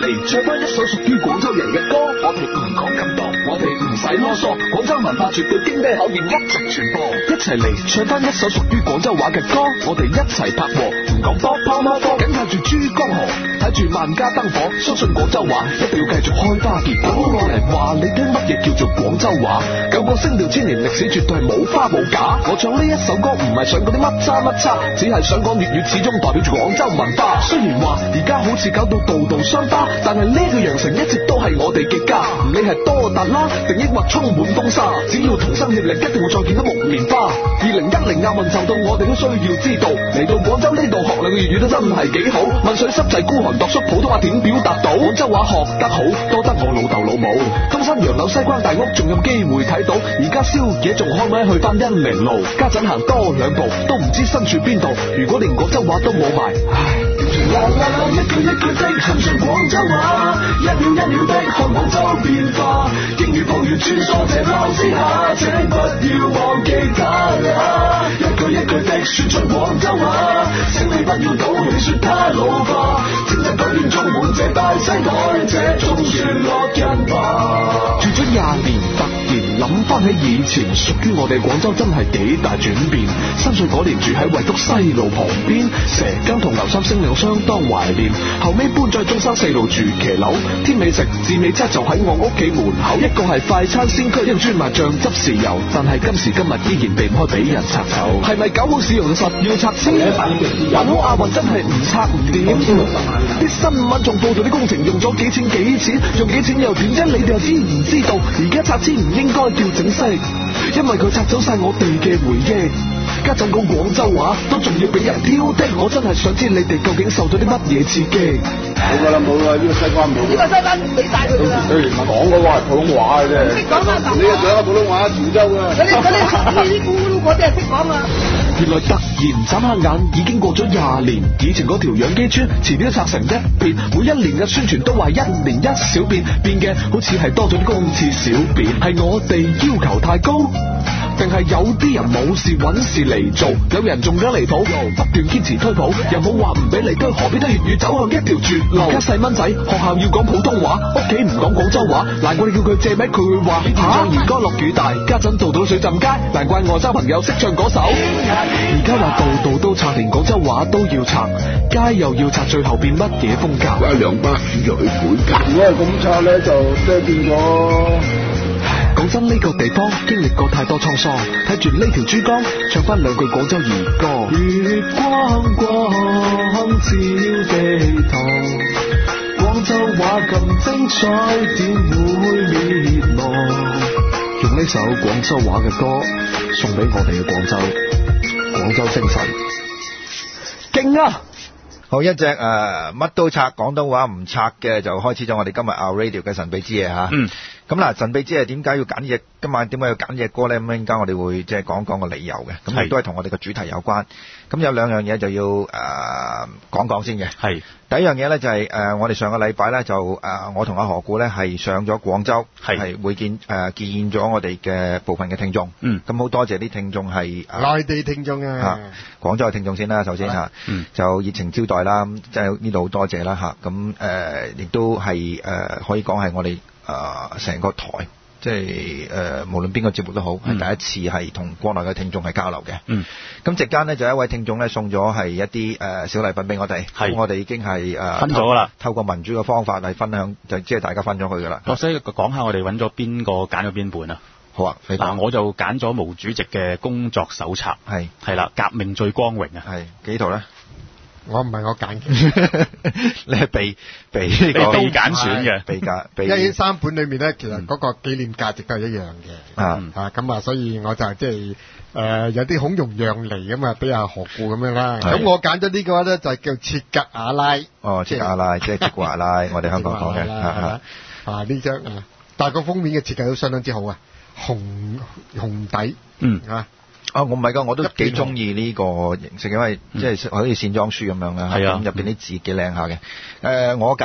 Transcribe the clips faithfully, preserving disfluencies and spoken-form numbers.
嚟唱翻一首屬於廣州人嘅歌，我哋唔講咁多，我哋唔使囉嗦，廣州文化絕對經得口驗一直傳播，一齊嚟唱翻一首屬於廣州話嘅歌，我哋一齊拍和，唔講波拋貓科，緊靠住珠江河，睇住萬家燈火，相信廣州話一定要繼續開花結果。我嚟話你聽乜嘢叫做廣州話，九個聲調千年歷史絕對係冇花冇假。我唱呢一首歌唔係想嗰啲乜叉乜叉，只係想講粵語始終代表住廣州文化。雖然話而家好似搞到度度傷疤，但係呢個羊城一直都係我哋嘅家。唔理係多達啦，定抑或充滿風沙，只要同心協力，一定會再見到木棉花。二零一零亞運就到，我哋都需要知道，嚟到廣州呢度學兩個粵語都真係幾好。問水濕滯孤寒度縮，普通話點表達到？廣州話學得好，多得我老豆老母。東山洋樓西關大屋仲有機會睇到，而家宵夜仲開咪去翻恩寧路，家陣行多兩步都唔知身處邊度。如果連廣州話都冇埋，唉。啦啦啦，一句一句的含上廣州話，一秒一秒的看廣州變化，英語葡語穿梭這鬧之下，請不要忘記它啦。一句一句的說出廣州話，請你不要倒你說它老化，請在改變充滿這大西海，這種旋律人吧。住咗廿年，突然諗翻起以前，屬於我哋廣州真係幾大轉變。三歲嗰年住喺惠福西路旁邊，蛇羹同牛三星令我相當懷念。後尾搬咗去中山四路住騎樓，天美食至美七就喺我屋企門口。一個係快餐先驅，一個專賣醬汁豉油，但係今時今日依然避唔開俾人拆走。係咪九號市容實要拆遷？還好亞運真係唔拆唔掂。啲新聞仲報道啲工程用咗幾錢幾錢，用幾錢又點啫？你哋又知唔知道？而家拆遷唔應該叫整飾，因為佢拆走晒我哋嘅回憶。家陣講廣州話都仲要俾人挑剔，我真係想知你哋究竟受到啲乜嘢刺激？ 冇噶啦，冇啦，呢個西關冇。呢個西關俾晒佢啦。雖然講嗰個係普通話嘅啫。識講啊！你又講普通話，潮州啊。嗰啲嗰啲嗰啲咕嚕嗰啲係識講啊。 原來突然眨下眼已經過咗廿年，以前嗰條養雞村前邊都拆成一片，每一年嘅宣傳都話一年一小變，變嘅好似係多咗啲公廁小便，係我哋要求太高？定係有啲人冇事揾事嚟做，有人仲想離譜，不斷堅持推普，又冇話唔俾你推，何必推粵語走向一條絕路？而家細蚊仔學校要講普通話，屋企唔講廣州話，難怪你叫佢借名，佢會話嚇。而家落雨大，家陣度到水浸街，難怪外州朋友識唱嗰首。而家話度度都拆，連廣州話都要拆，街又要拆，最後變乜嘢風格？ 一兩巴士就去改革。如果係咁拆咧，就即係變咗。 講真，呢個地方經歷過太多滄桑，睇住呢條珠江，唱翻兩句廣州兒歌。月光光照地堂，廣州話咁精彩，點會滅亡？用呢首廣州話嘅歌送俾我哋嘅廣州，廣州精神，勁啊！ 好，一隻誒乜都拆，廣東話唔拆嘅，就開始咗我哋今日 Our Radio 嘅神秘之夜嚇。嗯。咁嗱，神秘之夜點解要揀呢隻？今晚點解要揀呢隻歌咧？咁陣間我哋會即係講講個理由嘅。咁亦都係同我哋嘅主題有關。咁有兩樣嘢就要誒、呃、講講先嘅。係。第一樣嘢咧就係、是、誒、呃、我哋上個禮拜咧就誒、呃、我同阿何故咧係上咗廣州，係會見誒、呃、見咗我哋嘅部分嘅聽眾。嗯。咁好多謝啲聽眾係內地聽眾啊。嚇、啊， 廣州嘅聽眾先啦，首先嚇。嗯。就熱情招待啦，即係呢度好多謝啦嚇。咁誒亦都係誒、呃、可以講係我哋。誒成、呃、個台，即係誒、呃、無論邊個節目都好，係、嗯、第一次係同國內嘅聽眾係交流嘅。嗯，咁席間呢，就有一位聽眾咧送咗係一啲誒、呃、小禮品俾我哋，咁我哋已經係誒、呃、分咗啦，透過民主嘅方法嚟分享，就即係大家分咗去噶啦。 我所以講下我哋揾咗邊個揀咗邊本啊？ 好啊， 嗱，我就揀咗毛主席嘅工作手冊，係係啦，革命最光榮啊， 係幾圖咧？ 我唔係我揀嘅， 你係被被呢個被揀選嘅， 被揀。因為三本裏面咧，其實嗰個紀念價值都係一樣嘅。啊啊，咁啊，所以我就即係誒有啲孔融讓梨咁啊，俾阿何故咁樣啦。咁我揀咗呢個咧，就叫切格瓦拉。 哦，切格瓦拉，即係切格瓦拉，我哋香港講嘅。 啊啊，呢張啊，但係個封面嘅設計都相當之好啊，紅紅底。嗯啊。 啊，我唔係噶，我都幾中意呢個形式，因為即係好似線裝書咁樣啦。係啊，咁入邊啲字幾靚下嘅。誒、呃，我揀就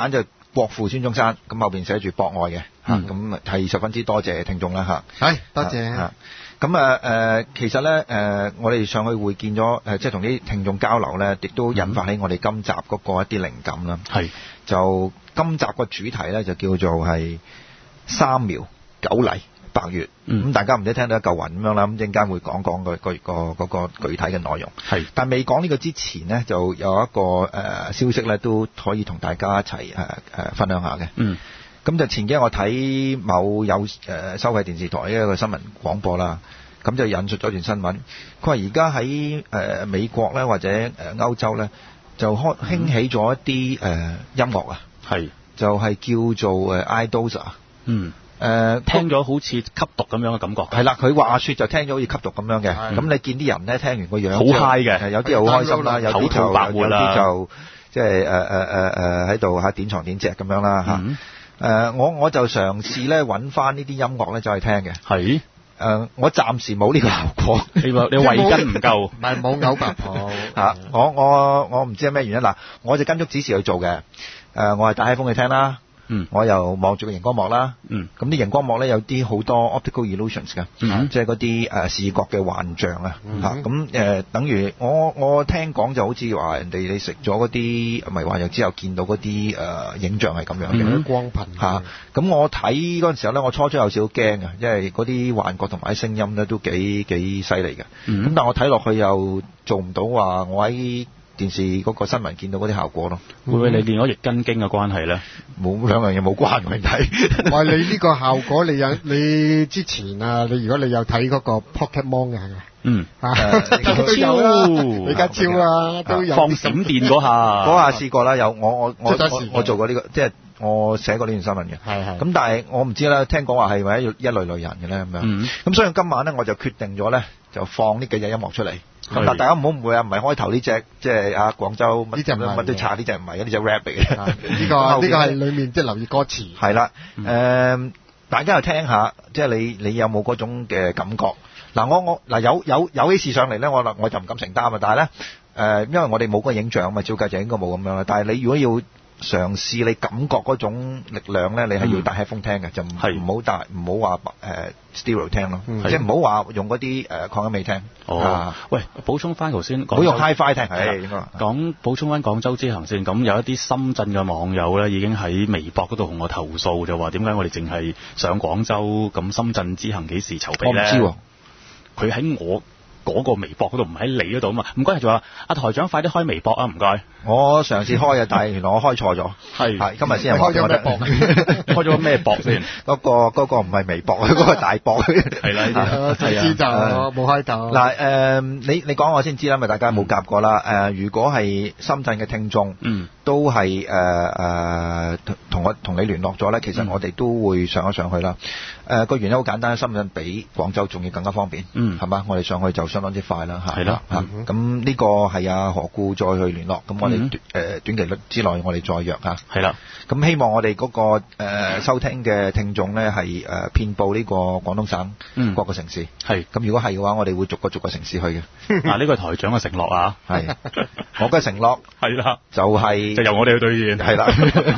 國父孫中山，咁後邊寫住博愛嘅嚇，咁係、嗯、十分之多謝聽眾啦嚇。 係多謝。 嚇咁啊誒，其實咧誒、呃，我哋上去會見咗誒，即係同啲聽眾交流咧，亦都引發起我哋今集嗰個一啲靈感啦。係、嗯，就今集個主題咧就叫做係三苗九黎百越。咁、嗯、大家唔知聽到一嚿雲咁樣啦，咁陣間會講講個個個嗰個具體嘅內容。係，但未講呢個之前呢，就有一個誒、呃、消息咧，都可以同大家一齊誒誒分享下嘅。嗯。咁就前幾日我睇某有誒、呃、收費電視台一個新聞廣播啦，咁就引述咗段新聞。佢話而家喺誒美國咧或者誒歐洲咧，就開興起咗一啲誒、呃、音樂啊，係就係、是、叫做誒 iDosa。嗯。誒、呃、 聽咗好似吸毒咁樣嘅感覺。係啦，佢話説就聽咗好似吸毒咁樣嘅。咁你見啲人咧聽完個樣好 high 嘅， 有啲又好開心啦，有啲就有啲就即係誒誒誒誒喺度嚇點床點隻咁樣啦嚇。嗯誒、呃，我我就嘗試咧揾翻呢啲音樂咧，就去聽嘅。係。誒、呃，我暫時冇呢個效果。 你你慧根唔夠。 唔係冇嘔白泡。 嚇！我我我唔知係咩原因嗱，我就跟足指示去做嘅。誒、呃，我係戴 iPhone 去聽啦。嗯，我又望住個熒光幕啦。嗯，咁啲熒光幕咧有啲好多 optical illusions 嘅、嗯，即係嗰啲誒視覺嘅幻象啊。嚇、嗯，咁、呃、誒等於我我聽講就好似話人哋你食咗嗰啲迷幻藥之後見到嗰啲誒影像係咁樣嘅、嗯、 光頻嚇。咁、啊、我睇嗰陣時候咧，我初初有少少驚啊，因為嗰啲幻覺同埋啲聲音咧都幾幾犀利嘅。咁、嗯、但係我睇落去又做唔到話我喺電視嗰個新聞見到嗰啲效果咯， 會唔會你練咗易筋經嘅關係咧？ 冇，兩樣嘢冇關係睇。 喂，你呢個效果你有你之前啊，你如果你有睇嗰個 Pokemon 嘅，嗯啊都有啦，李家超啊都有放閃電嗰下， 嗰下試過啦，有我我我我我做過呢個，即係我寫過呢段新聞嘅。係係。咁但係我唔知啦，聽講話係咪一一類類人嘅咧咁樣。咁所以今晚咧我就決定咗咧，就放呢幾隻音樂出嚟。咁但大家唔好誤會啊，唔係開頭呢隻，即係啊廣州乜乜都拆呢隻唔係，呢隻 rap 嚟嘅。呢個呢個係裡面即係留意歌詞。 係啦，誒大家又聽下，即係你你有冇嗰種嘅感覺？嗱我我嗱有有有啲事上嚟咧，我我就唔敢承擔啊。但係咧誒，因為我哋冇個影像嘛，照計就應該冇咁樣啦。但係你如果要嘗試你感覺嗰種力量咧，你係要戴 headphone 聽嘅，就唔唔好戴唔好話誒 stereo 聽咯，即係唔好話用嗰啲誒擴音器聽。哦，啊、喂， 補充翻頭先， 唔好用 hi-fi 聽。係講補充翻廣州之行先，咁有一啲深圳嘅網友咧，已經喺微博嗰度同我投訴，就話點解我哋淨係上廣州，咁深圳之行幾時籌備咧？ 我唔知喎， 佢喺我嗰個微博嗰度，唔喺你嗰度啊嘛。唔該，仲話阿台長快啲開微博啊！唔該。 我嘗試開啊，但係原來我開錯咗。係係，今日先開咗咩博？ 開咗咩博先？ 嗰個嗰個唔係微博，嗰個大博。 係啦，呢啲知就冇開頭。 嗱誒，你你講我先知啦，咪大家冇夾過啦。誒，如果係深圳嘅聽眾，嗯，都係誒誒同我同你聯絡咗咧，其實我哋都會上一上去啦。誒個原因好簡單，深圳比廣州仲要更加方便，嗯，係嘛？我哋上去就相當之快啦，係啦，嚇。咁呢個係阿何故再去聯絡，咁我哋誒短期率之內我哋再約嚇，係啦。咁希望我哋嗰個誒收聽嘅聽眾咧係誒遍佈呢個廣東省各個城市，係。咁如果係嘅話，我哋會逐個逐個城市去嘅。 嗱，呢個係台長嘅承諾啊， 係。我嘅承諾係啦，就係就由我哋去兌現， 係啦。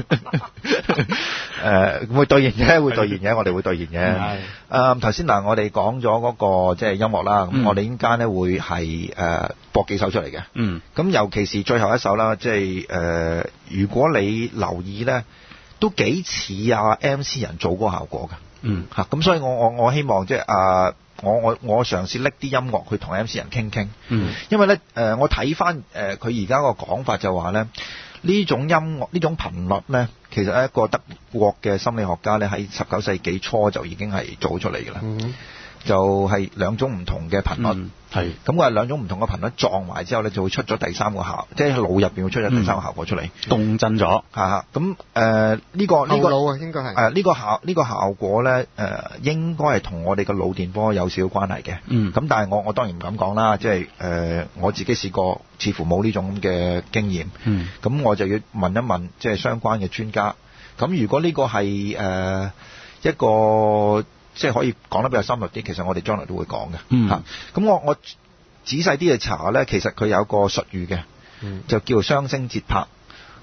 誒會兌現嘅，會兌現嘅，我哋會兌現嘅。係。誒頭先嗱，我哋講咗嗰個即係音樂啦，咁我哋依家咧會係誒播幾首出嚟嘅。嗯。咁尤其是最後一首啦，即係誒，如果你留意咧，都幾似啊 M C 人做嗰個效果㗎。嗯。嚇，咁所以我我我希望即係啊，我我我嘗試拎啲音樂去同 M C 人傾傾。嗯。因為咧誒，我睇翻誒佢而家個講法就話咧。呢種音樂呢種頻率咧，其實一個德國嘅心理學家咧喺十九世紀初就已經係做出嚟㗎啦。嗯、就係、是、兩種唔同嘅頻率，係咁佢係兩種唔同嘅頻率撞埋之後咧，就會出咗第三個效，即係腦入邊會出咗第三個效果出嚟， 共振咗嚇。咁誒呢個呢、這個腦啊，應該係誒呢個效呢、這個效果咧誒、呃，應該係同我哋嘅腦電波有少少關係嘅。嗯，咁但係我我當然唔敢講啦，即係誒、呃、我自己試過。似乎冇呢種嘅經驗，嗯，咁我就要問一問即係相關嘅專家。咁如果呢個係誒、呃、一個即係可以講得比較深入啲，其實我哋將來都會講嘅，嗯嚇。咁我我仔細啲去查咧，其實佢有個術語嘅，嗯，就叫做雙聲節拍。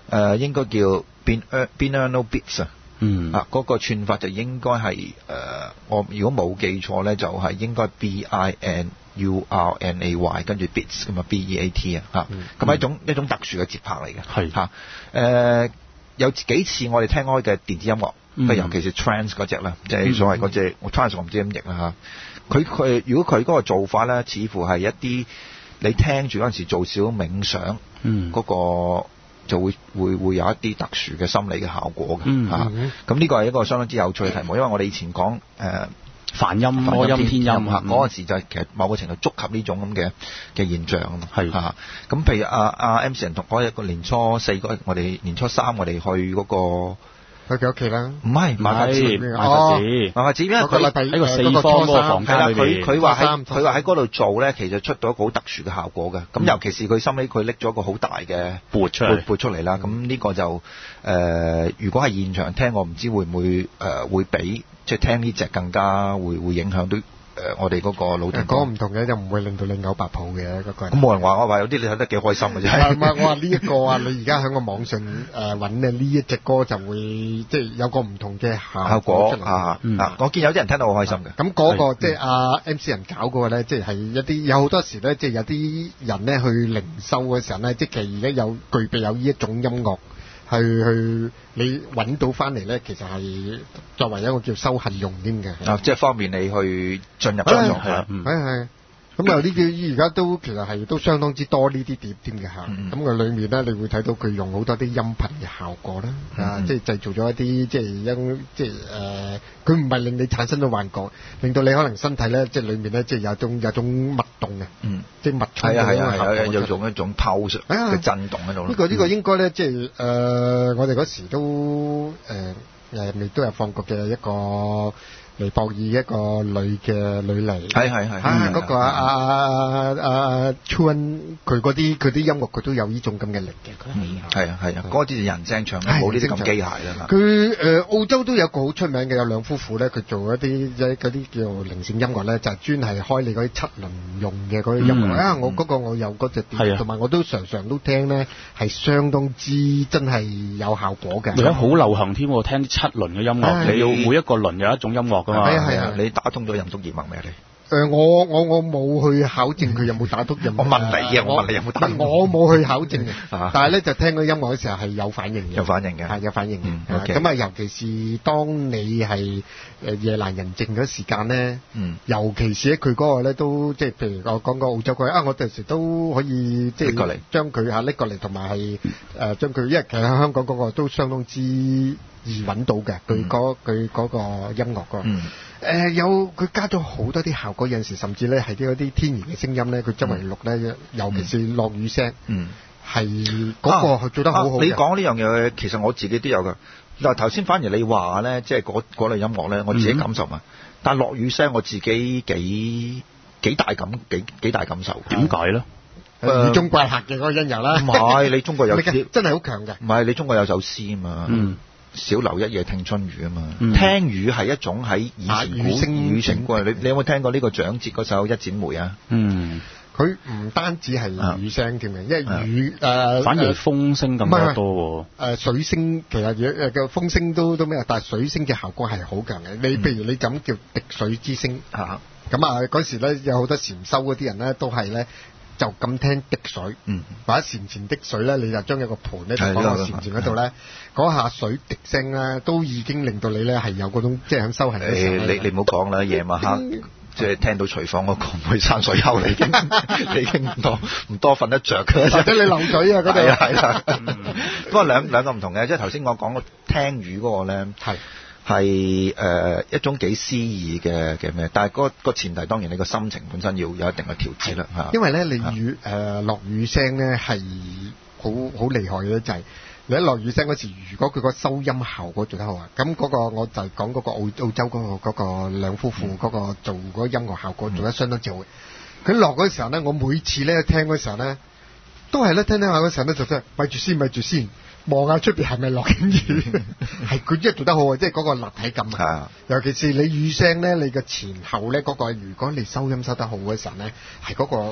呃、應該叫 binaural beats 啊。 嗯啊，嗰、那個串法就應該係誒、呃，我如果冇記錯咧，就係、是、應該 B I N U R N A Y 跟住 beats 咁啊 B E A T 啊嚇，咁係一種一種特殊嘅節拍嚟嘅， 係嚇誒有幾次我哋聽開嘅電子音樂，嗯、尤其是 trance 嗰隻啦，即、就、係、是、所謂嗰隻、嗯、我 trance 我唔知點譯啦嚇，佢佢如果佢嗰個做法咧，似乎係一啲你聽住嗰陣時做少冥想，嗰、嗯那個。就會會會有一啲特殊嘅心理嘅效果嘅嚇，咁、嗯、呢、啊、個係一個相當之有趣嘅題目，因為我哋以前講誒梵音、魔音、偏音嚇，嗰、 那、陣、個、時就係其實某個程度觸及呢種咁嘅嘅現象啊嘛， 係嚇，咁譬如阿阿 M C 人同嗰日個年初四嗰日，我哋年初三我哋去嗰、那個。 去佢屋企啦， 唔係馬法寺， 馬法寺，馬法寺，因為佢喺個四方嗰個房間裏邊， 佢佢話喺佢話喺嗰度做咧，其實出到一個好特殊嘅效果嘅。咁、嗯、尤其是佢心尾佢拎咗一個好大嘅撥出嚟， 撥出嚟啦。咁呢個就誒、呃，如果係現場聽，我唔知會唔會誒、呃、會比即係聽呢隻更加會會影響到。誒、呃，我哋嗰個腦電波唔同嘅，就唔會令到你嘔白泡嘅嗰、那個。 咁冇人話我話有啲你睇得幾開心嘅啫。 唔係我話呢一個啊，你而家喺個網上誒揾咧呢一隻歌就會即係、就是、有個唔同嘅效果出嚟啊、 嗯、啊！我見有啲人聽到好開心嘅。 咁嗰、那個即係阿 M C 人搞嗰個咧，即係係一啲有好多時咧，即、就、係、是、有啲人咧去靈修嘅時候咧，即係其實而家有具備有呢一種音樂。去去你揾到翻嚟咧，其實係作為一個叫修行用添嘅， 啊，即係方便你去進入狀態，係啊， 係係。咁啊，呢啲而家都其實係都相當之多呢啲碟添嘅嚇。咁佢裏面咧，你會睇到佢用好多啲音頻嘅效果啦，啊，即係製造咗一啲即係音即係誒，佢唔係令你產生咗幻覺，令到你可能身體咧即係裏面咧即係有種有種脈動嘅，嗯，即係脈衝嘅效果， 有有種一種 pulse 嘅震動喺度。 呢個呢個應該咧即係誒，我哋嗰時都誒誒，咪都有放過嘅一個。尼泊爾一個女嘅女嚟， 係係係啊嗰個阿阿阿 Chun 佢嗰啲佢啲音樂佢都有呢種咁嘅力嘅， 係啊係啊，嗰啲人聲唱冇呢啲咁機械啦。 佢誒澳洲都有個好出名嘅，有兩夫婦咧，佢做一啲即係嗰啲叫靈性音樂咧，就係專係開你嗰啲七輪用嘅嗰啲音樂啊！我嗰個我有嗰隻碟，同埋我都常常都聽咧，係相當之真係有效果嘅。 而家好流行添，我聽啲七輪嘅音樂，你要每一個輪有一種音樂。 係啊係啊，你打通咗任督二脈未啊你？ 誒、呃，我我我冇去考證佢有冇打通任。 我問你啊，我問你有冇打通？ 我冇去考證嘅，但係咧就聽嗰音樂嘅時候係有反應嘅。 有反應嘅， 係有反應嘅。咁、 嗯、 啊，尤其是當你係誒夜闌人靜嗰時間咧，嗯，尤其是喺佢嗰個咧都即係譬如我講個澳洲佢啊，我有時都可以即係拎過嚟，將佢嚇拎過嚟，同埋係誒將佢，因為其實喺香港嗰個都相當之易揾到嘅，佢嗰佢嗰個音樂個。嗯誒、呃、有佢加咗好多啲效果，有陣時甚至咧係啲嗰啲天然嘅聲音咧，佢周圍錄咧、嗯，尤其是落雨聲，嗯，係嗰個做得好好、啊啊。你講呢樣嘢，其實我自己都有㗎。嗱頭先反而你話咧，即係嗰嗰類音樂咧，我自己感受嘛、嗯。但落雨聲我自己幾幾大感幾幾大感受。點解咧？ 雨中怪客嘅嗰個因由啦。 唔係你中國有真係好強嘅。 唔係你中國有首詩啊嘛。嗯。小樓一夜聽春雨啊嘛、嗯，聽雨係一種喺以前古語情過。你你有冇聽過呢個蔣捷嗰首《一剪梅》啊？嗯， 佢唔單止係雨聲添嘅，因為雨誒、呃、 反而風聲更加多。誒、 呃、水聲其實誒嘅風聲都都咩，但係水聲嘅效果係好強嘅。你譬如你就咁叫滴水之聲嚇，咁啊嗰時咧有好多禪修嗰啲人咧都係咧。就咁聽滴水，嗯，或者禪前滴水咧，你就將一個盤咧就放喺禪前嗰度咧，嗰下水滴聲咧，都已經令到你咧係有嗰種即係喺修行嘅時候。你你唔好講啦，夜晚黑即係聽到廚房嗰個唔會山水喉，你已經你已經唔多唔多瞓得着嘅， 或者你漏水啊嗰度。係啦， 不過兩兩個唔同嘅，即係頭先我講個聽雨嗰個咧，係。係誒、呃、一種幾詩意嘅嘅咩，但係嗰個前提當然你個心情本身要有一定嘅調節啦嚇。 因為咧你雨誒落、呃、雨聲咧係好好厲害嘅，就係、是、你一落雨聲嗰時，如果佢個收音效果做得好啊，咁嗰個我就係講嗰個澳澳洲嗰、嗰個嗰、嗰個兩夫婦嗰個做嗰個音樂效果做得相當之好嘅。佢落嗰時候咧，我每次咧聽嗰時候咧，都係咧聽聽下嗰時候咧就真係咪住先，咪住先。望下出邊係咪落緊雨？係佢真係做得好啊！即係嗰個立體感啊！尤其是你雨聲咧，你嘅前後咧嗰、嗰個，如果你收音收得好嘅時候咧，係嗰、嗰個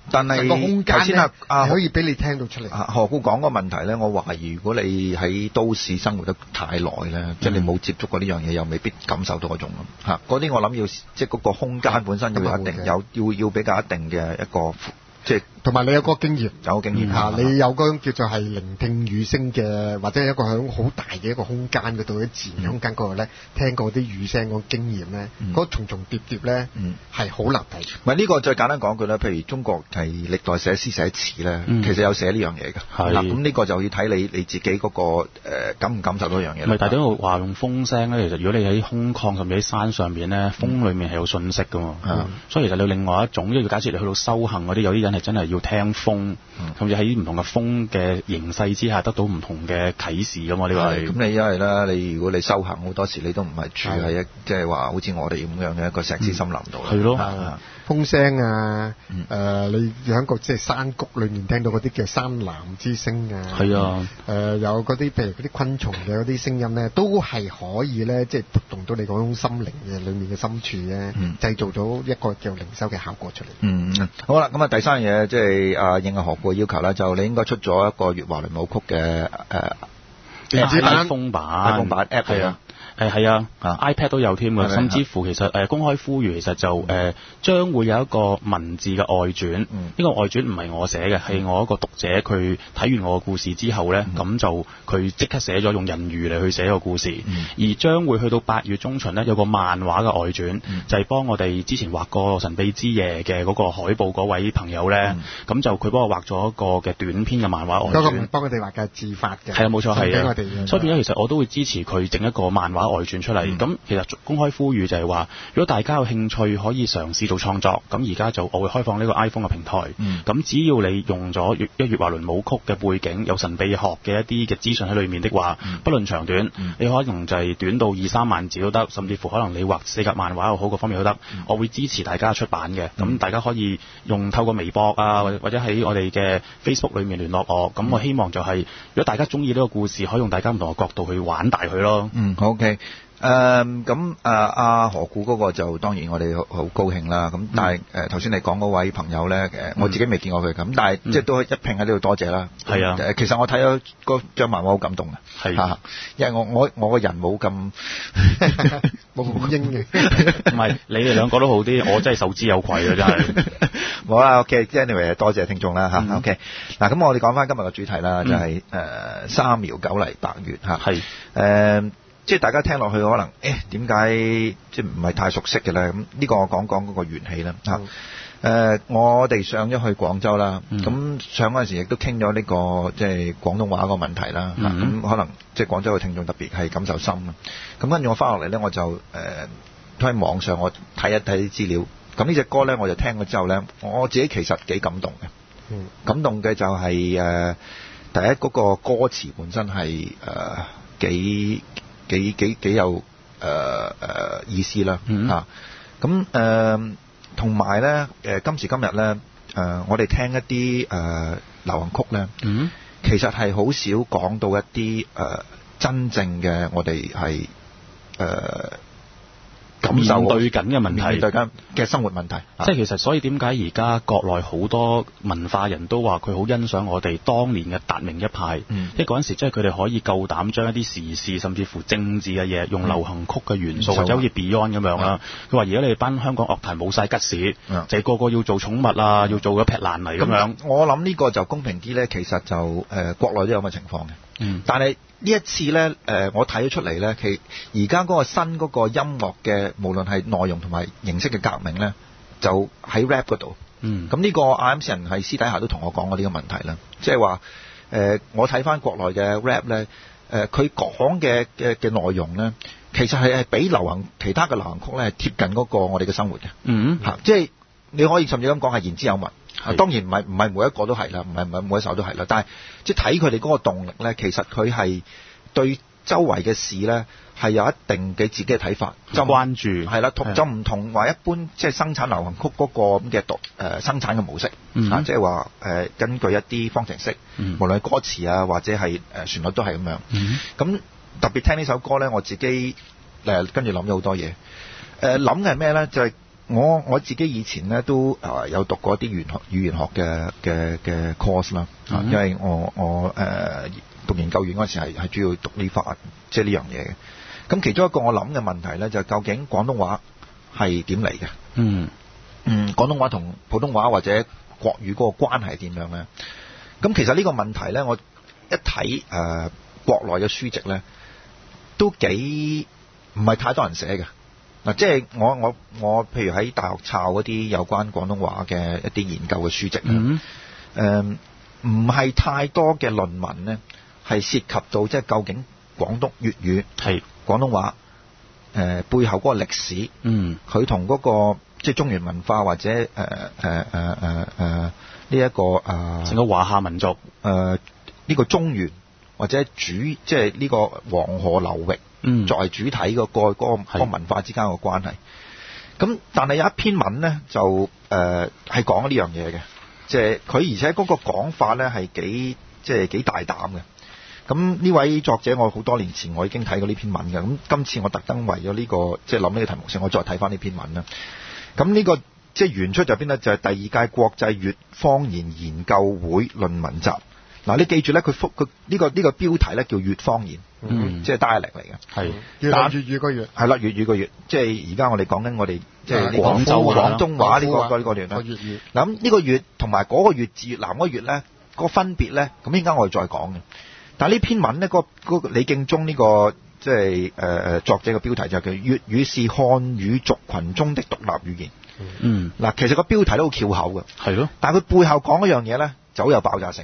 但係個空間先啊， 係可以俾你聽到出嚟。 何故講個問題咧？我懷疑如果你喺都市生活得太耐咧，嗯、即係你冇接觸過呢樣嘢，又未必感受到嗰種嚇。嗰啲我諗要即係嗰個空間本身要有一定有要要比較一定嘅一個。即係同埋你有個經驗， 有經驗嚇、嗯，你有嗰種叫做係聆聽雨聲嘅，或者係一個響好大嘅一個空間嗰度，啲自然空間嗰度咧，聽過啲雨聲嗰種經驗咧，嗰、嗯、重重疊疊咧，係好立體。 唔係呢個最簡單講句啦，譬如中國係歷代寫詩寫詞咧、嗯，其實有寫呢樣嘢嘅。係啦，咁呢個就要睇你你自己嗰、那個、呃、感唔感受到一樣嘢。 唔係，但係點解話用風聲咧？其實如果你喺空曠甚至喺山上邊咧，風裡面係有信息㗎嘛、嗯嗯。所以其實你另外一種，因為假設你去到修行嗰啲，有啲人係真係要聽風，甚至喺唔同嘅風嘅形勢之下，得到唔同嘅啟示㗎嘛。呢個係咁你因為啦，你如果你修行好多時，你都唔係住喺一即係話好似我哋咁樣嘅一個石屎森林度。 係、嗯、咯。 風聲啊，誒、嗯呃，你喺個即係山谷裏面聽到嗰啲叫山南之聲啊， 係啊， 誒、呃，有嗰啲譬如嗰啲昆蟲嘅嗰啲聲音咧，都係可以咧，即係撥動到你嗰種心靈嘅裏面嘅深處咧，製、嗯、造咗一個叫靈修嘅效果出嚟。嗯， 好啦，咁啊第三樣嘢即係啊應阿何故嘅要求啦，就你應該出咗一個粵華倫舞曲嘅誒電子版、iPhone 版、 iPhone 版 app 係啊。 誒係啊，啊 iPad 都有添嘅，甚至乎其實誒、呃、公開呼籲，其實就誒、呃、將會有一個文字嘅外傳。呢、嗯這個外傳唔係我寫嘅，係我一個讀者，佢睇完我嘅故事之後咧，咁、嗯、就佢即刻寫咗用人魚嚟去寫個故事。嗯、而將會去到八月中旬咧，有個漫畫嘅外傳，嗯、就係、是、幫我哋之前畫過神秘之夜嘅嗰個海報嗰位朋友咧，咁、嗯、就佢幫我畫咗一個嘅短篇嘅漫畫外傳。嗰、那個幫佢哋畫嘅自發嘅。係啊，冇錯係啊。所以變咗其實我都會支持佢整一個漫畫外傳出嚟，咁、嗯、其實公開呼籲就係話，如果大家有興趣可以嘗試做創作，咁而家就我會開放呢個 iPhone 嘅平台，咁、嗯、只要你用咗一粵華倫舞曲嘅背景，有神秘學嘅一啲嘅資訊喺裏面的話，嗯、不論長短、嗯，你可能就係短到二三萬字都得，甚至乎可能你畫四格漫畫又好，各方面都得、嗯，我會支持大家出版嘅，咁、嗯、大家可以用透過微博啊，或者或者喺我哋嘅 Facebook 裏面聯絡我，咁、嗯、我希望就係、是、如果大家中意呢個故事，可以用大家唔同嘅角度去玩大佢咯。 嗯，好 OK。誒咁誒阿何故嗰個就當然我哋好好高興啦，咁但係誒頭先你講嗰位朋友咧，誒、嗯、我自己未見過佢咁，但係、嗯、即係都一拼喺呢度多謝啦。係啊，誒其實我睇咗嗰張漫畫好感動嘅，係啊，因為我我我個人冇咁冇咁英嘅， 唔係你哋兩個都好啲，我真係受之有愧啊真係。 好啦 ，OK，anyway 多謝聽眾啦嚇、嗯、，OK 嗱咁我哋講翻今日嘅主題啦，就係、是、誒、嗯呃、三苗九黎百越嚇，係誒。呃即係大家聽落去可能，誒點解即係唔係太熟悉嘅咧？咁呢個我講講嗰個緣起啦嚇。誒、嗯呃，我哋上咗去廣州啦，咁、嗯、上嗰陣時亦都傾咗呢個即係廣東話個問題啦。咁、嗯、可能即係廣州嘅聽眾特別係感受深啦。咁跟住我翻落嚟咧，我就誒都喺網上我睇一睇啲資料。咁呢隻歌咧，我就聽咗之後咧，我自己其實幾感動嘅、嗯。感動嘅就係、是、誒、呃、第一嗰、那個歌詞本身係誒、呃、幾。幾幾幾有誒誒、呃呃、意思啦嚇，咁誒同埋咧誒今時今日咧誒我哋聽一啲誒、呃、流行曲咧、嗯，其實係好少講到一啲誒、呃、真正嘅我哋係誒感受對緊嘅問題， 面對緊嘅生活問題。 即係其實所以點解而家國內好多文化人都話佢好欣賞我哋當年嘅達明一派，嗯、因為嗰陣時即係佢哋可以夠膽將一啲時事甚至乎政治嘅嘢用流行曲嘅元素、嗯、或者好似 Beyond 咁樣啦。佢話而家你哋班香港樂壇冇晒吉士，嗯、就係、是、個個要做寵物啊，嗯、要做一劈爛泥咁樣。 我諗呢個就公平啲咧，其實就誒、呃、國內都有咁嘅情況嘅。嗯，但係呢一次咧，誒、呃，我睇咗出嚟咧，其而家嗰個新嗰個音樂嘅，無論係內容同埋形式嘅革命咧，就喺 rap 嗰度。嗯，咁呢個阿 M 人係私底下都同我講過呢個問題啦，即係話誒，我睇翻國內嘅 rap 咧，誒、呃，佢講嘅嘅嘅內容咧，其實係係比流行其他嘅流行曲咧係貼近嗰個我哋嘅生活嘅。嗯，嚇、啊，即係你可以甚至咁講係言之有物。啊、當然唔係唔係每一個都係啦，唔係唔係每一首都係啦。但係即係睇佢哋嗰個動力咧，其實佢係對周圍嘅事咧係有一定嘅自己嘅睇法，就關注係啦，同就唔同話一般即係生產流行曲嗰個咁嘅讀誒生產嘅模式、嗯、啊，即係話誒根據一啲方程式，嗯、無論係歌詞啊或者係誒旋律都係咁樣。咁、嗯、特別聽呢首歌咧，我自己誒跟住諗咗好多嘢。誒諗嘅係咩咧？就係、是、 我我自己以前咧都誒有讀過一啲語言學語言學嘅嘅嘅 course 啦，嗯、因為我我誒、呃、讀研究院嗰時係係主要讀呢法即係呢樣嘢嘅。咁其中一個我諗嘅問題咧就係、究竟廣東話係點嚟嘅？嗯嗯，廣東話同普通話或者國語嗰個關係係點樣咧？咁其實呢個問題咧，我一睇誒、呃、國內嘅書籍咧，都幾唔係太多人寫嘅。嗱，即係我我我，譬如喺大學抄嗰啲有關廣東話嘅一啲研究嘅書籍咧，誒唔係太多嘅論文咧，係涉及到即係究竟廣東粵語係廣東話誒、呃、背後嗰個歷史，嗯，佢同嗰個即係中原文化或者誒誒誒誒誒呢一個誒成、呃、個華夏民族誒呢、呃這個中原或者主即係呢個黃河流域。嗯，作為主體嗰、那個嗰、那個那個文化之間嘅關係，咁但係有一篇文咧就誒係講呢樣嘢嘅，即係佢而且嗰個講法咧係幾即係幾大膽嘅。咁呢位作者我好多年前我已經睇過呢篇文嘅，咁今次我特登為咗呢、這個即係諗呢個題目先，我再睇翻呢篇文啦。咁呢、這個即係原出就邊咧？就係、是、第二屆國際粵方言研究會論文集。嗱，你記住咧，佢覆佢呢個呢、這個標題咧叫粵方言，嗯，即係 dialect 嚟嘅，係粵粵語個粵，係啦，粵語個粵，即係而家我哋講緊我哋即係廣州廣東話呢、這個呢、這個段啦。粵語嗱咁呢個粵同埋嗰個粵字越南嗰個粵咧，個分別咧，咁應該我哋再講嘅。但係呢篇文咧，嗰、那個李敬忠呢、這個即係誒誒作者嘅標題就係叫粵語是漢語族群中的獨立語言。嗯，嗱，其實個標題都好翹口嘅，係咯，但係佢背後講一樣嘢咧，就好有爆炸性。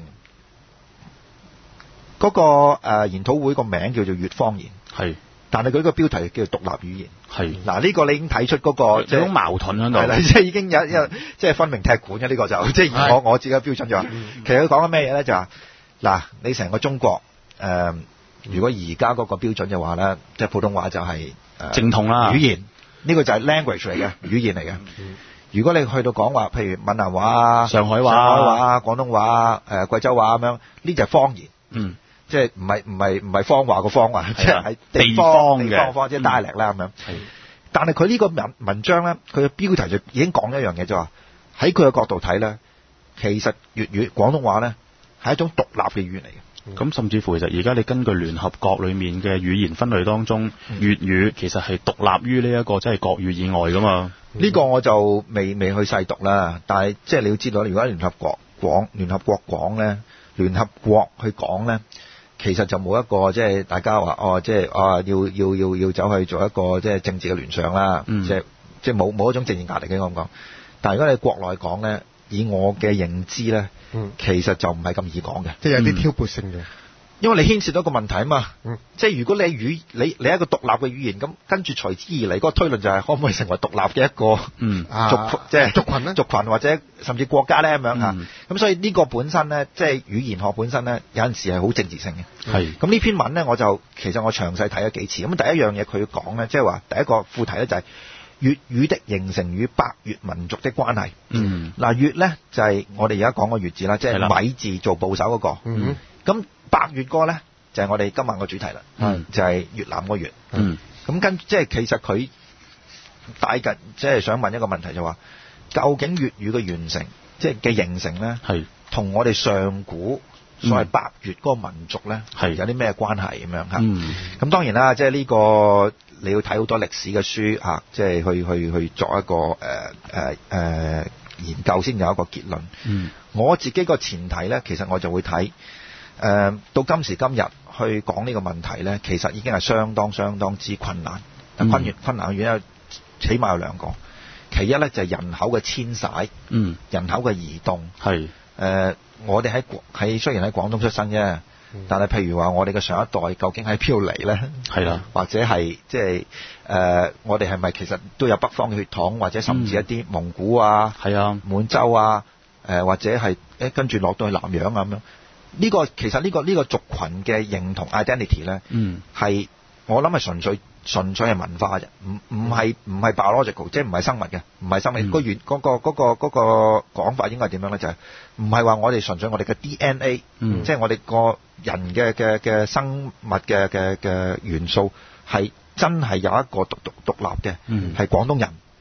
嗰、那個誒、呃、研討會個名叫做粵方言，係，但係佢個標題叫做獨立語言，係。嗱呢個你已經睇出嗰、那個即係種矛盾喺度，係啦，即係已經有有即係分明踢館嘅呢、這個就，即係我我自己嘅標準就話，其實佢講緊咩嘢咧？就話嗱，你成個中國誒、呃，如果而家嗰個標準就話咧，即係普通話就係、是、誒、呃、正統啦，語言呢、這個就係 language 嚟嘅語言嚟嘅。如果你去到講話，譬如閩南話啊、上海話、上海話啊、廣東話啊、誒、呃、貴州話咁樣，呢就係方言。嗯。即係唔係唔係唔係方話個方啊，即係喺地方地方方即係 dialect 啦咁樣。但係佢呢個文文章咧，佢嘅標題就已經講一樣嘢，就話喺佢嘅角度睇咧，其實粵語廣東話咧係一種獨立嘅語言嚟嘅。咁、嗯、甚至乎其實而家你根據聯合國裡面嘅語言分類當中，嗯、粵語其實係獨立於呢一個即係國語以外噶嘛。呢、嗯呢個我就未未去細讀啦，但係即係你要知道，如果聯合國講聯合國講咧，聯合國去講咧。其實就冇一個即係大家話哦，即係啊要要要要走去做一個即係政治嘅聯想啦，嗯、即係即係冇冇一種政治壓力嘅咁講。但係如果你國內講咧，以我嘅認知咧、嗯，其實就唔係咁易講嘅，即係有啲挑撥性嘅。因為你牽涉到一個問題啊嘛，嗯、即係如果你語你你係一個獨立嘅語言，咁跟住隨之而嚟嗰個推論就係可唔可以成為獨立嘅一個嗯族、啊、即係族群咧？族群或者甚至國家咧咁樣嚇。咁、嗯、所以呢個本身咧，即係語言學本身咧，有陣時係好政治性嘅。係。咁呢篇文咧，我就其實我詳細睇咗幾次。咁第一樣嘢佢講咧，即係話第一個副題咧就係粵語的形成與百越民族的關係。嗯。嗱，粵咧就係、是、我哋而家講個粵字啦，即係米字做部首嗰、那個。嗯。咁百越歌咧就係、是、我哋今晚個主題啦，嗯，就係、是、越南個越，嗯，咁跟即係其實佢大緊即係想問一個問題就話，究竟粵語嘅完成即係嘅形成咧，係同我哋上古所謂百越嗰個民族咧係有啲咩關係咁樣嚇？嗯，咁當然啦，即係呢個你要睇好多歷史嘅書嚇，即係去去去作一個誒誒誒研究先有一個結論。嗯，我自己個前提咧，其實我就會睇。誒、呃、到今時今日去講呢個問題咧，其實已經係相當相當之困難。嗯、困難困難嘅原因起碼有兩個，其一咧就係、是、人口嘅遷徙，嗯，人口嘅移動係誒、呃，我哋喺喺雖然喺廣東出生啫，嗯、但係譬如話我哋嘅上一代究竟喺邊度嚟咧？係啦，或者係即係誒，我哋係咪其實都有北方嘅血統，或者甚至一啲蒙古啊，係、嗯、啊，滿洲啊，誒、呃、或者係誒跟住落到去南洋啊咁樣。呢、這個其實呢、這個呢、這個族群嘅認同 identity 咧，嗯，係我諗係純粹純粹係文化嘅，唔唔係唔係 biological，即係唔係生物嘅，唔係生物。個原嗰個嗰個嗰個講法應該係點樣咧？就係唔係話我哋純粹我哋嘅 D N A，嗯，即係我哋個人嘅嘅嘅生物嘅嘅嘅元素係真係有一個獨獨獨立嘅，嗯，係廣東人，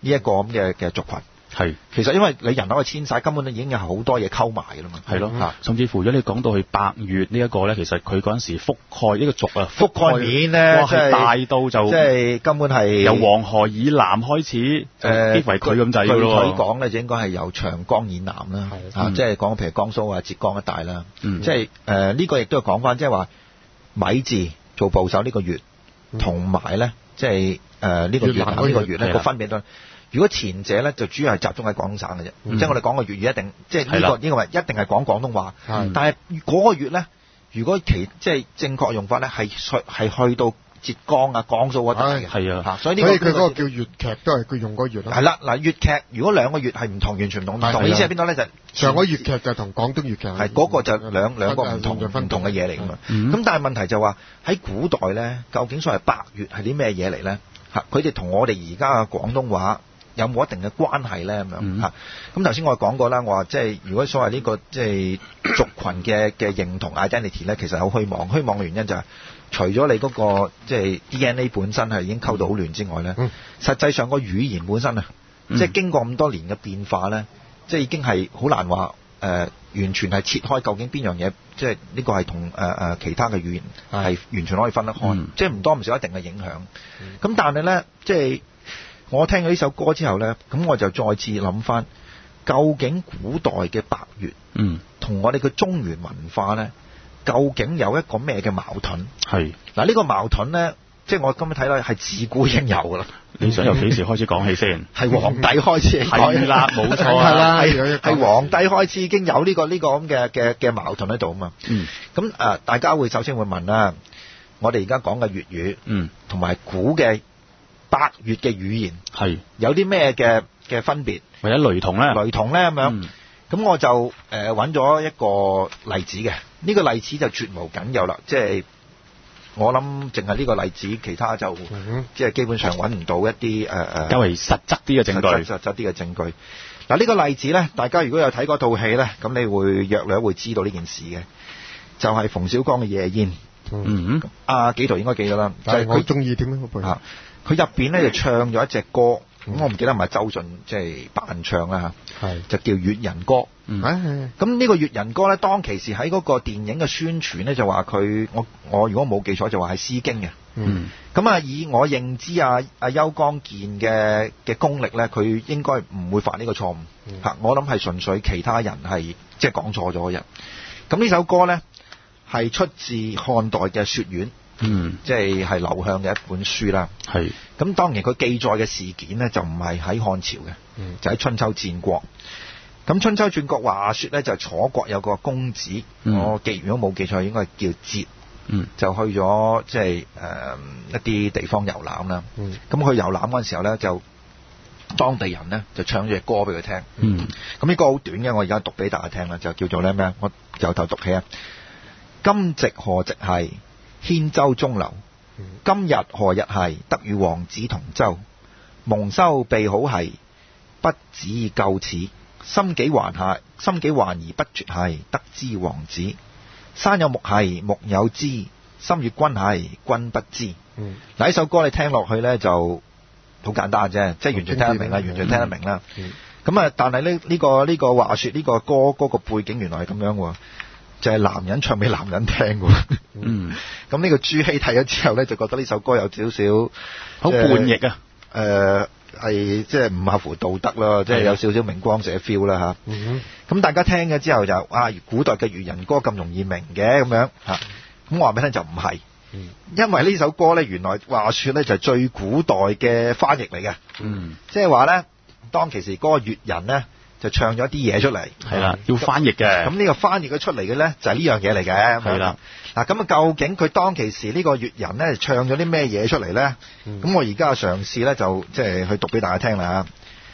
呢一個咁嘅嘅族群。 係， 其實因為你人口嘅遷徙，根本都已經有好多嘢溝埋㗎啦嘛。 係咯，嚇，甚至乎如果你講到去百越呢一個咧，其實佢嗰陣時覆蓋呢個族啊， 覆蓋面咧， 哇，係大到就即係根本係由黃河以南開始，誒，幾乎係佢咁滯㗎咯。 具體講咧，就應該係由長江以南啦，嚇，即係講譬如江蘇啊、浙江一帶啦，即係誒呢個亦都係講翻，即係話米字做部首呢個月，同埋咧，即係誒呢個越南呢個月咧個分別都。如果前者咧就主要係集中喺廣東省嘅啫，嗯、即係我哋講個粵語一定，即係呢、呢個呢個係一定係講廣東話。但係嗰個粵咧，如果其即係正確用法咧，係去係去到浙江啊、江蘇嗰啲嘅。係啊，所以呢、呢個佢嗰個叫粵劇都係佢用個粵咯。 係啦，嗱粵劇如果兩個粵係唔同，完全唔同。唔同意思係邊度咧？就上個粵劇就同廣東粵劇係嗰個就兩兩個唔同唔同嘅嘢嚟㗎嘛。咁、嗯、但係問題就話喺古代咧，究竟所謂百越係啲咩嘢嚟咧？嚇，佢哋同我哋而家嘅廣東話有冇一定嘅關係咧？咁樣嚇，咁頭先我講過啦，我話即係如果所謂呢、這個即係、就是、族群嘅嘅認同 identity 咧，其實好虛妄。虛妄嘅原因就係、是、除咗你嗰、那個即係、就是、D N A 本身係已經溝到好亂之外咧，嗯、實際上個語言本身啊，嗯、即係經過咁多年嘅變化咧，即係已經係好難話誒、呃、完全係切開究竟邊樣嘢，即係呢個係同誒誒其他嘅語言係完全可以分得開，嗯、即係唔多唔少一定嘅影響。咁、嗯、但係咧，即係。我聽咗呢首歌之後呢，咁我就再次諗翻，究竟古代嘅百越，嗯，同我哋嘅中原文化呢，究竟有一個咩嘅矛盾？係嗱，呢個矛盾呢，即係我今日睇到係自古應有噶啦。 你想由幾時開始講起先？ 係皇帝開始係啦，冇錯係啦，係皇帝開始已經有呢個呢個咁嘅嘅嘅矛盾喺度啊嘛。嗯，咁誒，大家會首先會問啦，我哋而家講嘅粵語，嗯，同埋古嘅百越嘅語言係有啲咩嘅嘅分別， 或者雷同咧？ 雷同咧咁樣，咁、嗯、我就誒揾咗一個例子嘅，呢、呢個例子就絕無僅有啦，即係我諗淨係呢個例子，其他就、嗯、即係基本上揾唔到一啲誒誒較為實質啲嘅證據， 實質啲嘅證據。嗱呢個例子咧，大家如果有睇嗰套戲咧，咁你會約略會知道呢件事嘅，就係、是、馮小剛嘅《夜宴》。嗯哼，阿紀陶應該記得啦，就係佢中意點樣嗰配。 佢入邊咧就唱咗一隻歌，咁、嗯、我唔記得係咪周迅即係扮唱啦嚇，係就叫《越人歌》。嗯，咁呢個《越人歌》咧，當其時喺嗰個電影嘅宣傳咧，就話佢我我如果冇記錯就話係《詩經》嘅。嗯，咁啊以我認知啊阿邱剛健嘅嘅功力咧，佢應該唔會犯呢個錯誤嚇、嗯。我諗係純粹其他人係即係講錯咗嘅人。咁呢首歌咧係出自漢代嘅《說苑》。嗯，即係係劉向嘅一本書啦。係，咁當然佢記載嘅事件呢，就唔係喺漢朝嘅，嗯、就喺春秋戰國。咁春秋戰國話說呢，就楚國有個公子，嗯、我記如果冇記錯，應該叫桀，嗯，就去咗即係誒一啲地方遊覽啦。嗯，咁去遊覽嗰陣時候呢，就當地人呢，就唱咗隻歌俾佢聽。嗯，咁呢歌好短嘅，我而家讀俾大家聽啦，就叫做咧咩？我由頭讀起啊。今夕何夕係？牽舟中流，今日何日係？得與王子同舟，蒙羞備好係，不止夠此。心幾還係，心幾還而不絕係，得知王子。山有木係，木有枝，心悦君係，君不知。嗱、嗯，呢首歌你聽落去咧就好簡單啫，即係完全聽得明啦，完全聽得明啦。咁啊，但係呢呢個呢、呢個話說呢個歌嗰、嗰個背景原來係咁樣喎。就係男人唱俾男人聽喎。嗯，咁呢個朱熹睇咗之後咧，就覺得呢首歌有少少好叛逆啊。 誒係即係唔合乎道德咯，即係有少少明光社 feel 啦嚇。嗯，咁大家聽咗之後就啊，古代嘅越人歌咁容易明嘅咁樣嚇。咁我話俾你聽就唔係。嗯，因為呢首歌咧原來話說咧就係最古代嘅翻譯嚟嘅。嗯，即係話咧當其時嗰個越人咧。就唱咗啲嘢出嚟， 係啦，要翻譯嘅。 咁呢個翻譯咗出嚟嘅咧，就係呢樣嘢嚟嘅。係啦，嗱咁啊，究竟佢當其時呢個越人咧唱咗啲咩嘢出嚟咧？咁、嗯、我而家嘗試咧就即係去讀俾大家聽啦。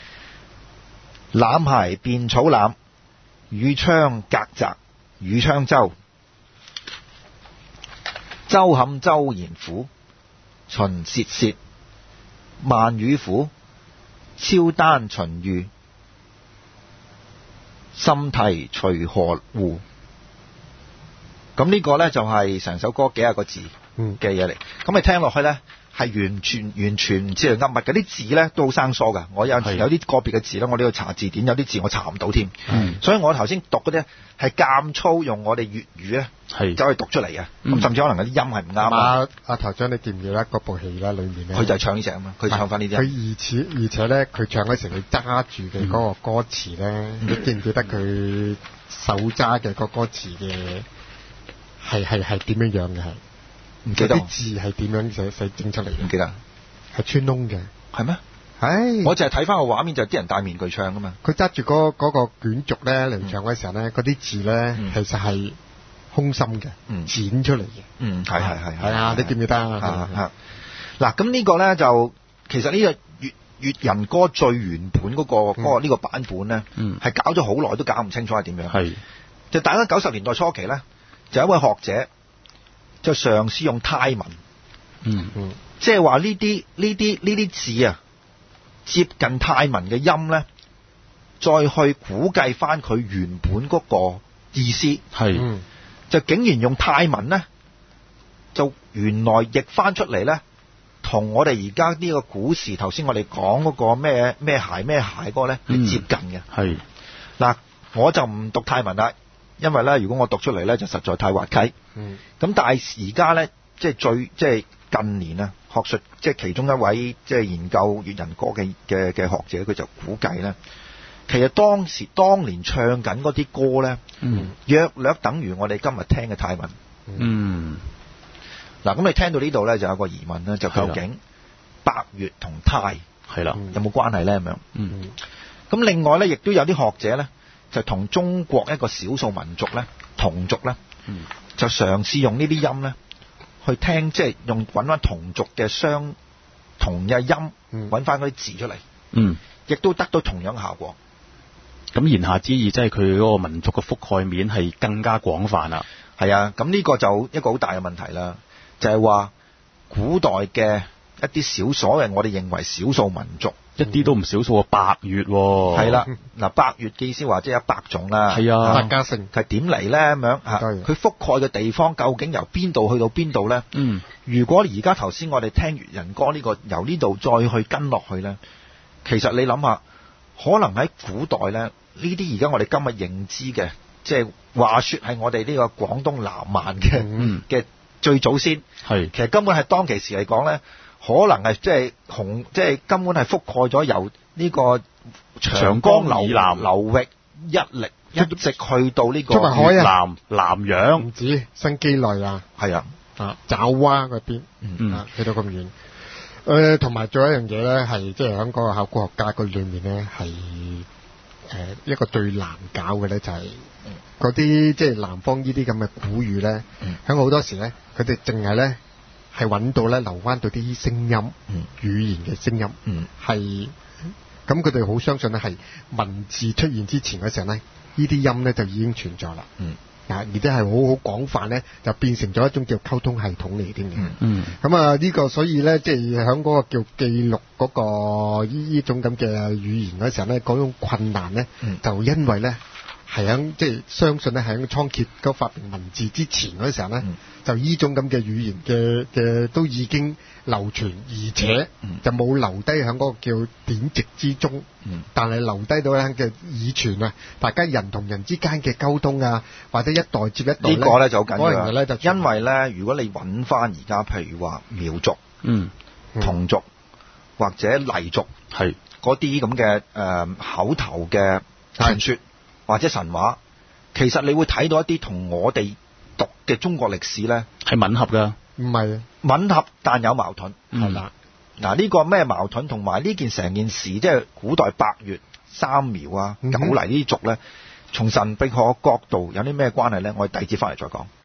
攬鞋變草攬，與槍隔澤，與槍周。周坎周然虎，秦涉涉，萬羽虎，超丹秦御。心啼隨河湖，咁呢個咧就係成首歌幾廿個字嘅嘢嚟，咁、嗯、你聽落去咧， 係完全完全唔知係噏乜嘅，啲字咧都好生疏㗎。我有有啲個別嘅字咧，我都要查字典，有啲字我查唔到添。所以我頭先讀嗰啲係監粗用我哋粵語咧，走去讀出嚟嘅。咁、嗯、甚至可能有啲音係唔啱。阿阿台長，你記唔記得嗰部戲咧？裏面咧， 佢就係唱呢隻啊嘛，佢唱翻呢隻。 佢而且而且咧，佢唱嗰時佢揸住嘅嗰個歌詞咧、嗯，你記唔記得佢手揸嘅個歌詞嘅係係係點樣樣嘅係？唔記得啲字係點樣寫寫整出嚟？唔記得，係穿窿嘅，係咩？係，我就係睇翻個畫面，就係啲人戴面具唱噶嘛。佢揸住嗰嗰個卷軸咧嚟唱嘅時候咧，嗰、嗯、啲字咧、嗯、其實係空心嘅、嗯，剪出嚟嘅。嗯，係係係係啊！你記唔記得啊？ 嗱，咁呢個咧就其實呢個粵粵人歌最原本嗰、嗰個嗰呢、嗯、個版本咧，係、嗯、搞咗好耐都搞唔清楚係點樣。係，就大概九十年代初期咧，就有一位學者。就嘗試用泰文，嗯嗯，即係話呢啲呢啲呢啲字啊，接近泰文嘅音咧，再去估計翻佢原本嗰個意思，係、嗯，就竟然用泰文咧，就原來譯翻出嚟咧，同我哋而家呢個古時頭先我哋講嗰個咩咩鞋咩鞋嗰個咧係接近嘅，係、嗯，嗱，我就唔讀泰文啦。因為咧，如果我讀出嚟咧，就實在太滑稽。嗯。咁但係而家咧，即係最即係近年啊，學術即係其中一位即係研究粵人歌嘅嘅嘅學者，佢就估計咧，其實當時當年唱緊嗰啲歌咧，嗯，約略等於我哋今日聽嘅泰文。嗯。嗱，咁你聽到呢度咧，就有個疑問啦，就究竟百越同泰係啦，有冇關係咧？咁樣。嗯。咁另外咧，亦都有啲學者咧。就同中國一個少數民族咧，同族咧、嗯，就嘗試用呢啲音咧去聽，即係用揾翻同族嘅相同嘅音，揾翻嗰啲字出嚟，嗯，亦都得到同樣效果。咁言下之意，即係佢嗰個民族嘅覆蓋面係更加廣泛啦。係啊，咁呢個就一個好大嘅問題啦，就係、是、話古代嘅一啲少所謂我哋認為少數民族。一啲都唔少數啊，百越喎。係啦，嗱，百越嘅意思話即係一百種啦。係啊，百家姓係點嚟咧？咁樣嚇，佢覆蓋嘅地方究竟由邊度去到邊度咧？嗯，如果而家頭先我哋聽粵人歌呢個由呢度再去跟落去咧，其實你諗下，可能喺古代咧，呢啲而家我哋今日認知嘅，即係話説係我哋呢個廣東南蠻嘅嘅最祖先。係，其實根本係當其時嚟講咧。可能係即係紅，即係根本係覆蓋咗由呢個長江流南流域一力一直去到呢個越南南洋，唔止新幾內亞，係啊，啊爪哇嗰邊，嗯啊去到咁遠。誒，同埋仲有一樣嘢咧，係即係喺嗰個考古學家嗰裏面咧，係誒一個最難搞嘅咧，就係嗰啲即係南方呢啲咁嘅古語咧，喺好多時咧，佢哋淨係咧。係揾到咧，留翻到啲聲音、嗯、語言嘅聲音，係咁佢哋好相信咧，係文字出現之前嗰時候咧，呢啲音咧就已經存在啦。嗯，啊，而且係好好廣泛咧，就變成咗一種叫溝通系統嚟添嘅。嗯，咁啊呢個所以咧，即係喺嗰個叫記錄嗰個呢呢種咁嘅語言嗰時候咧，嗰種困難咧、嗯，就因為咧。係喺即係相信咧，喺倉頡嗰發明文字之前嗰時候咧、嗯，就呢種咁嘅語言嘅嘅都已經流傳，而且就冇留低喺嗰個叫典籍之中。嗯、但係留低到咧嘅耳傳啊，大家人同人之間嘅溝通啊，或者一代接一代呢、呢個咧就好緊要啦。因為咧，如果你揾翻而家譬如話苗族、嗯、侗族或者黎族，係嗰啲咁嘅誒口頭嘅傳說。或者神話，其實你會睇到一啲同我哋讀嘅中國歷史咧係吻合噶，唔係吻合但有矛盾，係、嗯、啦。嗱、這、呢個咩矛盾同埋呢件成件事，即係古代百越、三苗啊、九黎呢啲族咧，從神秘學角度有啲咩關係咧？我哋第二節翻嚟再講。